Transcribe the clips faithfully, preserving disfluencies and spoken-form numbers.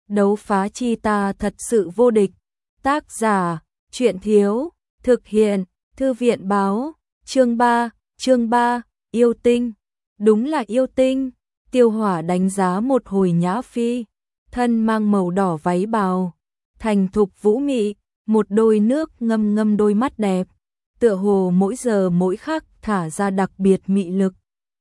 Đấu phá chi ta thật sự vô địch. Tác giả, truyện thiếu, thực hiện, thư viện báo, chương ba, chương ba, yêu tinh. Đúng là yêu tinh. Tiêu Hỏa đánh giá một hồi Nhã Phi, thân mang màu đỏ váy bào, thành thục vũ mị, một đôi nước ngâm ngâm đôi mắt đẹp, tựa hồ mỗi giờ mỗi khắc thả ra đặc biệt mị lực.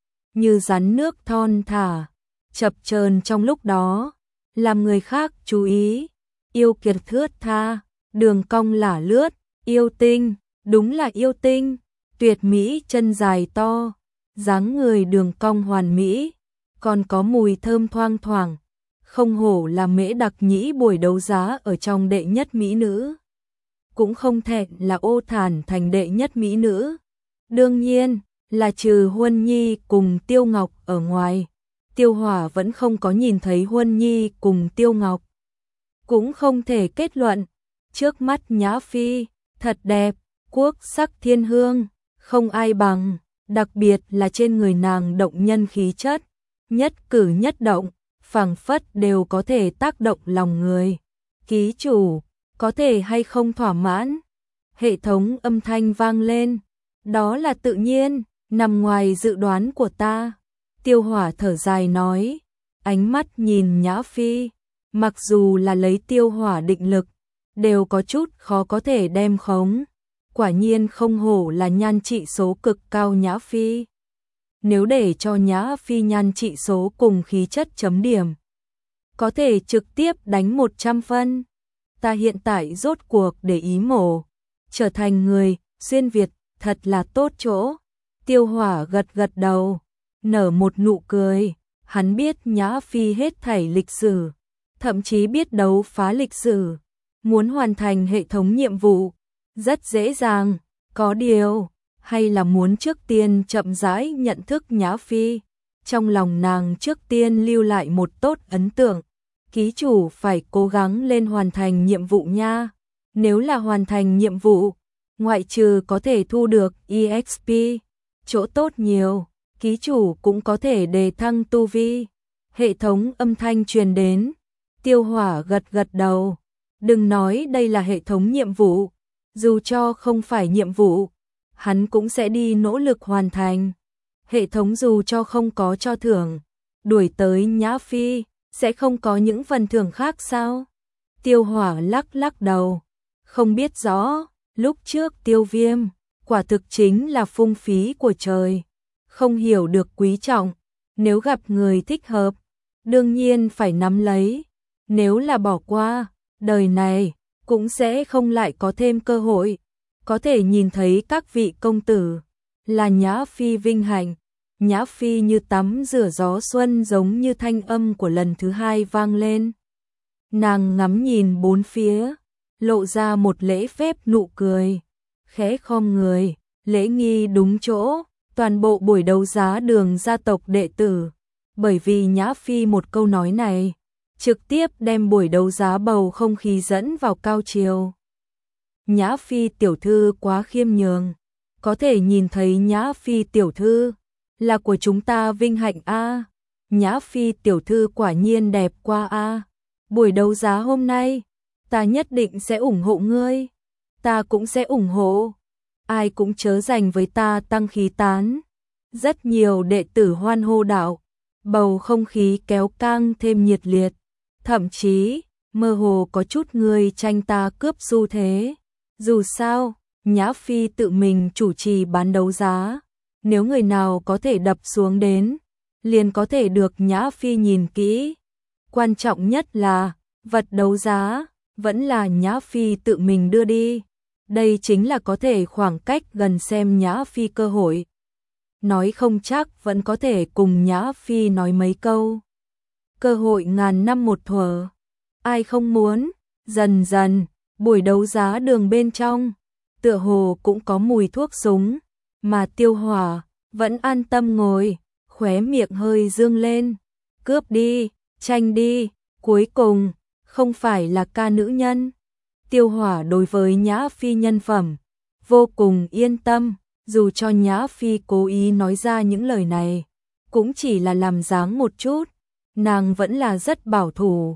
Như rắn nước thon thả, chập chờn trong lúc đó, làm người khác chú ý. Yêu kiệt thướt tha, đường cong lả lướt, yêu tinh, đúng là yêu tinh, tuyệt mỹ chân dài to, dáng người đường cong hoàn mỹ, còn có mùi thơm thoang thoảng, không hổ là mễ đặc nhĩ buổi đấu giá ở trong đệ nhất mỹ nữ. Cũng không thẹn là ô thản thành đệ nhất mỹ nữ. Đương nhiên, là trừ Huân Nhi cùng Tiêu Ngọc ở ngoài, Tiêu Hỏa vẫn không có nhìn thấy Huân Nhi cùng Tiêu Ngọc. Cũng không thể kết luận, trước mắt Nhã Phi, thật đẹp, quốc sắc thiên hương, không ai bằng, đặc biệt là trên người nàng động nhân khí chất, nhất cử nhất động, phảng phất đều có thể tác động lòng người. Ký chủ, có thể hay không thỏa mãn? Hệ thống âm thanh vang lên, đó là tự nhiên, nằm ngoài dự đoán của ta. Tiêu Hỏa thở dài nói, ánh mắt nhìn Nhã Phi, mặc dù là lấy Tiêu Hỏa định lực, đều có chút khó có thể đem khống. Quả nhiên không hổ là nhan trị số cực cao Nhã Phi. Nếu để cho Nhã Phi nhan trị số cùng khí chất chấm điểm, có thể trực tiếp đánh một trăm phân. Ta hiện tại rốt cuộc để ý mổ, trở thành người xuyên Việt, thật là tốt chỗ. Tiêu Hỏa gật gật đầu, nở một nụ cười, hắn biết Nhã Phi hết thảy lịch sử, thậm chí biết đấu phá lịch sử, muốn hoàn thành hệ thống nhiệm vụ, rất dễ dàng, có điều, hay là muốn trước tiên chậm rãi nhận thức Nhã Phi, trong lòng nàng trước tiên lưu lại một tốt ấn tượng. Ký chủ phải cố gắng lên hoàn thành nhiệm vụ nha. Nếu là hoàn thành nhiệm vụ, ngoại trừ có thể thu được e ích pê, chỗ tốt nhiều, ký chủ cũng có thể đề thăng tu vi. Hệ thống âm thanh truyền đến, Tiêu Hỏa gật gật đầu. Đừng nói đây là hệ thống nhiệm vụ, dù cho không phải nhiệm vụ, hắn cũng sẽ đi nỗ lực hoàn thành. Hệ thống dù cho không có cho thưởng, đuổi tới Nhã Phi, sẽ không có những phần thưởng khác sao? Tiêu Hỏa lắc lắc đầu, không biết rõ, lúc trước Tiêu Viêm, quả thực chính là phung phí của trời, không hiểu được quý trọng, nếu gặp người thích hợp, đương nhiên phải nắm lấy, nếu là bỏ qua, đời này, cũng sẽ không lại có thêm cơ hội, có thể nhìn thấy các vị công tử, là Nhã Phi vinh hạnh. Nhã Phi như tắm rửa gió xuân giống như thanh âm của lần thứ hai vang lên. Nàng ngắm nhìn bốn phía, lộ ra một lễ phép nụ cười, khẽ khom người, lễ nghi đúng chỗ, toàn bộ buổi đấu giá Đường gia tộc đệ tử. Bởi vì Nhã Phi một câu nói này, trực tiếp đem buổi đấu giá bầu không khí dẫn vào cao triều. Nhã Phi tiểu thư quá khiêm nhường, có thể nhìn thấy Nhã Phi tiểu thư, là của chúng ta vinh hạnh a. Nhã Phi tiểu thư quả nhiên đẹp qua a. Buổi đấu giá hôm nay, ta nhất định sẽ ủng hộ ngươi, ta cũng sẽ ủng hộ. Ai cũng chớ giành với ta tăng khí tán. Rất nhiều đệ tử hoan hô đạo, bầu không khí kéo căng thêm nhiệt liệt, thậm chí mơ hồ có chút người tranh ta cướp xu thế. Dù sao, Nhã Phi tự mình chủ trì bán đấu giá, nếu người nào có thể đập xuống đến, liền có thể được Nhã Phi nhìn kỹ. Quan trọng nhất là, vật đấu giá, vẫn là Nhã Phi tự mình đưa đi. Đây chính là có thể khoảng cách gần xem Nhã Phi cơ hội. Nói không chắc vẫn có thể cùng Nhã Phi nói mấy câu. Cơ hội ngàn năm một thuở, ai không muốn. Dần dần, buổi đấu giá Đường bên trong, tựa hồ cũng có mùi thuốc súng, mà Tiêu Hỏa vẫn an tâm ngồi, khóe miệng hơi dương lên. Cướp đi, tranh đi, cuối cùng, không phải là ca nữ nhân. Tiêu Hỏa đối với Nhã Phi nhân phẩm, vô cùng yên tâm, dù cho Nhã Phi cố ý nói ra những lời này, cũng chỉ là làm dáng một chút, nàng vẫn là rất bảo thủ.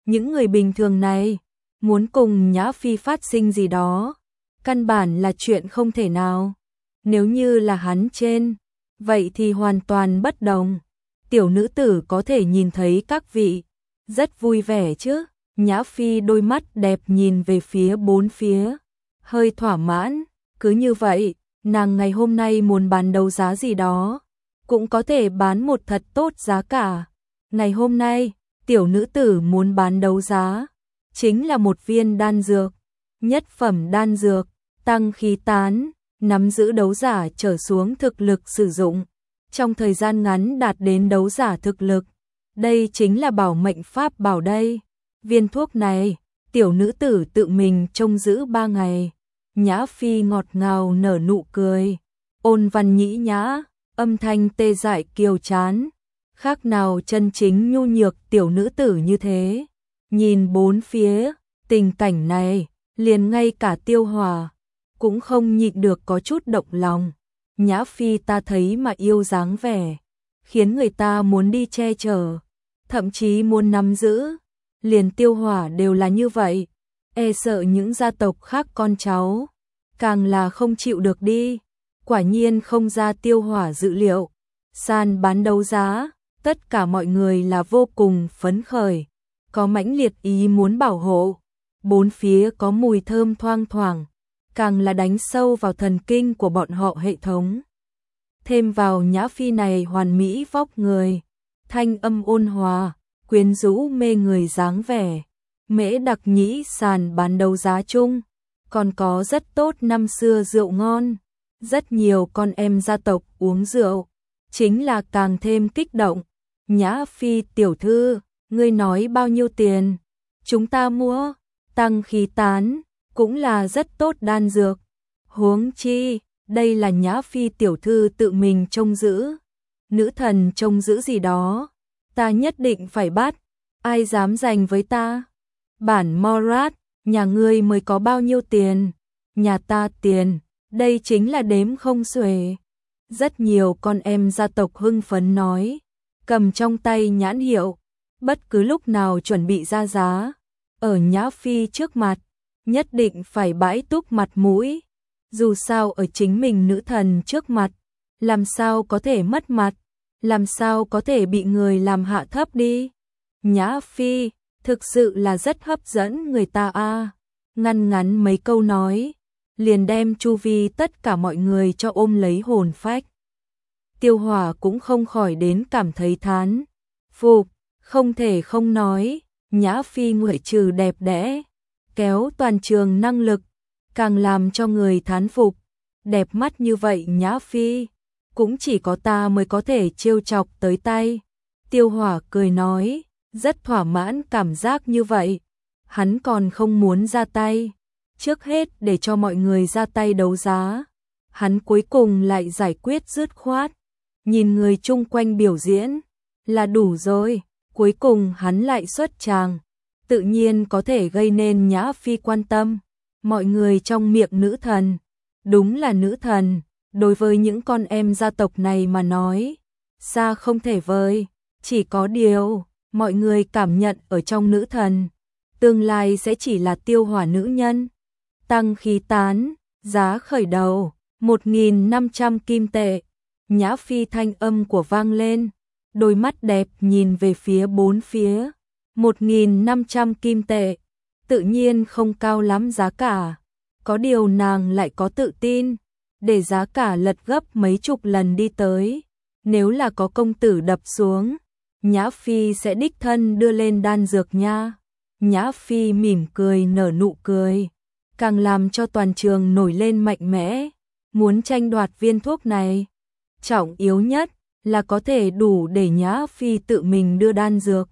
Những người bình thường này, muốn cùng Nhã Phi phát sinh gì đó, căn bản là chuyện không thể nào. Nếu như là hắn trên, vậy thì hoàn toàn bất đồng. Tiểu nữ tử có thể nhìn thấy các vị, rất vui vẻ chứ. Nhã Phi đôi mắt đẹp nhìn về phía bốn phía, hơi thỏa mãn. Cứ như vậy, nàng ngày hôm nay muốn bán đấu giá gì đó, cũng có thể bán một thật tốt giá cả. Ngày hôm nay, tiểu nữ tử muốn bán đấu giá, chính là một viên đan dược, nhất phẩm đan dược, tăng khí tán, nắm giữ đấu giả trở xuống thực lực sử dụng, trong thời gian ngắn đạt đến đấu giả thực lực. Đây chính là bảo mệnh pháp bảo đây. Viên thuốc này, tiểu nữ tử tự mình trông giữ ba ngày. Nhã Phi ngọt ngào nở nụ cười, ôn văn nhĩ nhã, âm thanh tê dại kiều chán, khác nào chân chính nhu nhược tiểu nữ tử như thế. Nhìn bốn phía, tình cảnh này, liền ngay cả Tiêu Hòa cũng không nhịn được có chút động lòng. Nhã Phi ta thấy mà yêu dáng vẻ, khiến người ta muốn đi che chở, thậm chí muốn nắm giữ. Liền Tiêu Hỏa đều là như vậy, e sợ những gia tộc khác con cháu càng là không chịu được đi. Quả nhiên không ra Tiêu Hỏa dự liệu, sàn bán đấu giá, tất cả mọi người là vô cùng phấn khởi, có mãnh liệt ý muốn bảo hộ. Bốn phía có mùi thơm thoang thoảng, càng là đánh sâu vào thần kinh của bọn họ hệ thống. Thêm vào Nhã Phi này hoàn mỹ vóc người, thanh âm ôn hòa, quyến rũ mê người dáng vẻ, Mễ Đặc Nhĩ sàn bán đấu giá chung, còn có rất tốt năm xưa rượu ngon, rất nhiều con em gia tộc uống rượu, chính là càng thêm kích động. Nhã Phi tiểu thư, ngươi nói bao nhiêu tiền? Chúng ta mua. Tăng khí tán, cũng là rất tốt đan dược. Huống chi, đây là Nhã Phi tiểu thư tự mình trông giữ. Nữ thần trông giữ gì đó, ta nhất định phải bắt, ai dám giành với ta? Bản Morat, nhà ngươi mới có bao nhiêu tiền? Nhà ta tiền, đây chính là đếm không xuể. Rất nhiều con em gia tộc hưng phấn nói, cầm trong tay nhãn hiệu, bất cứ lúc nào chuẩn bị ra giá. Ở Nhã Phi trước mặt, nhất định phải bãi túc mặt mũi. Dù sao ở chính mình nữ thần trước mặt, làm sao có thể mất mặt, làm sao có thể bị người làm hạ thấp đi. Nhã Phi, thực sự là rất hấp dẫn người ta a. À. Ngăn ngắn mấy câu nói, liền đem chu vi tất cả mọi người cho ôm lấy hồn phách. Tiêu Hòa cũng không khỏi đến cảm thấy thán phục, không thể không nói, Nhã Phi ngoại trừ đẹp đẽ, kéo toàn trường năng lực, càng làm cho người thán phục. Đẹp mắt như vậy Nhã Phi, cũng chỉ có ta mới có thể trêu chọc tới tay. Tiêu Hỏa cười nói, rất thỏa mãn cảm giác như vậy. Hắn còn không muốn ra tay, trước hết để cho mọi người ra tay đấu giá. Hắn cuối cùng lại giải quyết dứt khoát, nhìn người chung quanh biểu diễn là đủ rồi. Cuối cùng hắn lại xuất tràng, tự nhiên có thể gây nên Nhã Phi quan tâm. Mọi người trong miệng nữ thần, đúng là nữ thần, đối với những con em gia tộc này mà nói, xa không thể vời. Chỉ có điều, mọi người cảm nhận ở trong nữ thần, tương lai sẽ chỉ là Tiêu Hỏa nữ nhân. Tăng khí tán, giá khởi đầu, một nghìn năm trăm kim tệ. Nhã Phi thanh âm của vang lên, đôi mắt đẹp nhìn về phía bốn phía. một nghìn năm trăm kim tệ, tự nhiên không cao lắm giá cả. Có điều nàng lại có tự tin, để giá cả lật gấp mấy chục lần đi tới. Nếu là có công tử đập xuống, Nhã Phi sẽ đích thân đưa lên đan dược nha. Nhã Phi mỉm cười nở nụ cười, càng làm cho toàn trường nổi lên mạnh mẽ, muốn tranh đoạt viên thuốc này. Trọng yếu nhất là có thể đủ để Nhã Phi tự mình đưa đan dược.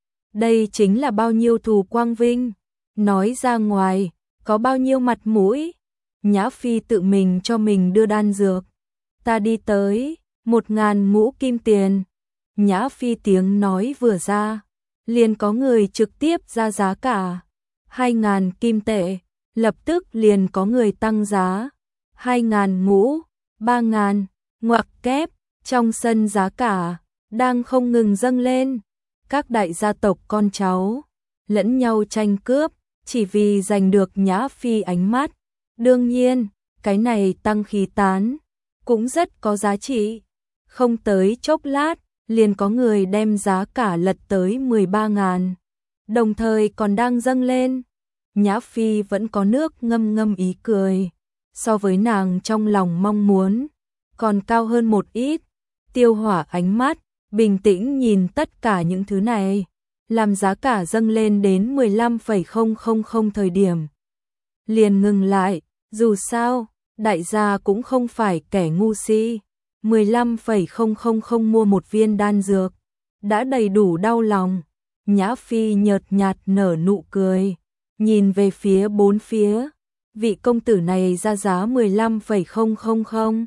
Đây chính là bao nhiêu thù quang vinh, nói ra ngoài, có bao nhiêu mặt mũi. Nhã Phi tự mình cho mình đưa đan dược. Ta đi tới, một ngàn ngũ kim tiền. Nhã Phi tiếng nói vừa ra, liền có người trực tiếp ra giá cả. Hai ngàn kim tệ, lập tức liền có người tăng giá. Hai ngàn ngũ, ba ngàn, ngoặc kép, trong sân giá cả đang không ngừng dâng lên. Các đại gia tộc con cháu lẫn nhau tranh cướp, chỉ vì giành được Nhã Phi ánh mắt. Đương nhiên, cái này tăng khí tán, cũng rất có giá trị. Không tới chốc lát, liền có người đem giá cả lật tới mười ba ngàn. Đồng thời còn đang dâng lên. Nhã Phi vẫn có nước ngâm ngâm ý cười. So với nàng trong lòng mong muốn, còn cao hơn một ít. Tiêu Hỏa ánh mắt, bình tĩnh nhìn tất cả những thứ này. Làm giá cả dâng lên đến mười lăm phẩy không không không thời điểm. Liền ngừng lại, dù sao, đại gia cũng không phải kẻ ngu si. mười lăm phẩy không không không mua một viên đan dược, đã đầy đủ đau lòng. Nhã Phi nhợt nhạt nở nụ cười, nhìn về phía bốn phía. Vị công tử này ra giá mười lăm phẩy không không không.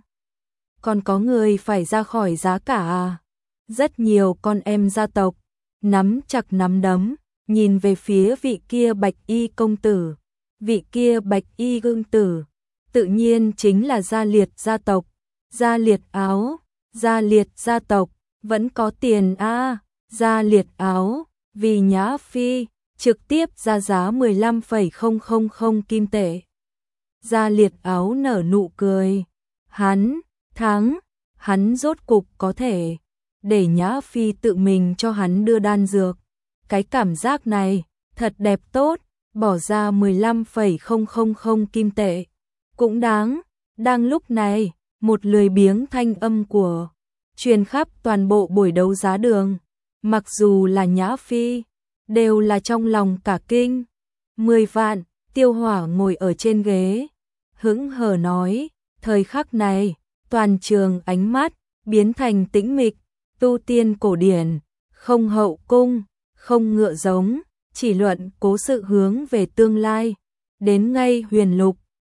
Còn có người phải ra khỏi giá cả à? Rất nhiều con em gia tộc, nắm chặt nắm đấm, nhìn về phía vị kia bạch y công tử. Vị kia bạch y gương tử, tự nhiên chính là Gia Liệt gia tộc. Gia Liệt áo, Gia Liệt gia tộc, vẫn có tiền a à. Gia Liệt áo, vì Nhã Phi, trực tiếp ra giá mười lăm phẩy không không không kim tệ. Gia Liệt áo nở nụ cười. Hắn, thắng, hắn rốt cục có thể để Nhã Phi tự mình cho hắn đưa đan dược. Cái cảm giác này, thật đẹp tốt, bỏ ra mười lăm phẩy không không không kim tệ. Cũng đáng, đang lúc này, một lười biếng thanh âm của truyền khắp toàn bộ buổi đấu giá đường. Mặc dù là Nhã Phi, đều là trong lòng cả kinh. Mười vạn, Tiêu Hỏa ngồi ở trên ghế, hững hờ nói, thời khắc này, toàn trường ánh mắt, biến thành tĩnh mịch, tu tiên cổ điển, không hậu cung, không ngựa giống, chỉ luận cố sự hướng về tương lai. Đến ngay huyền lục,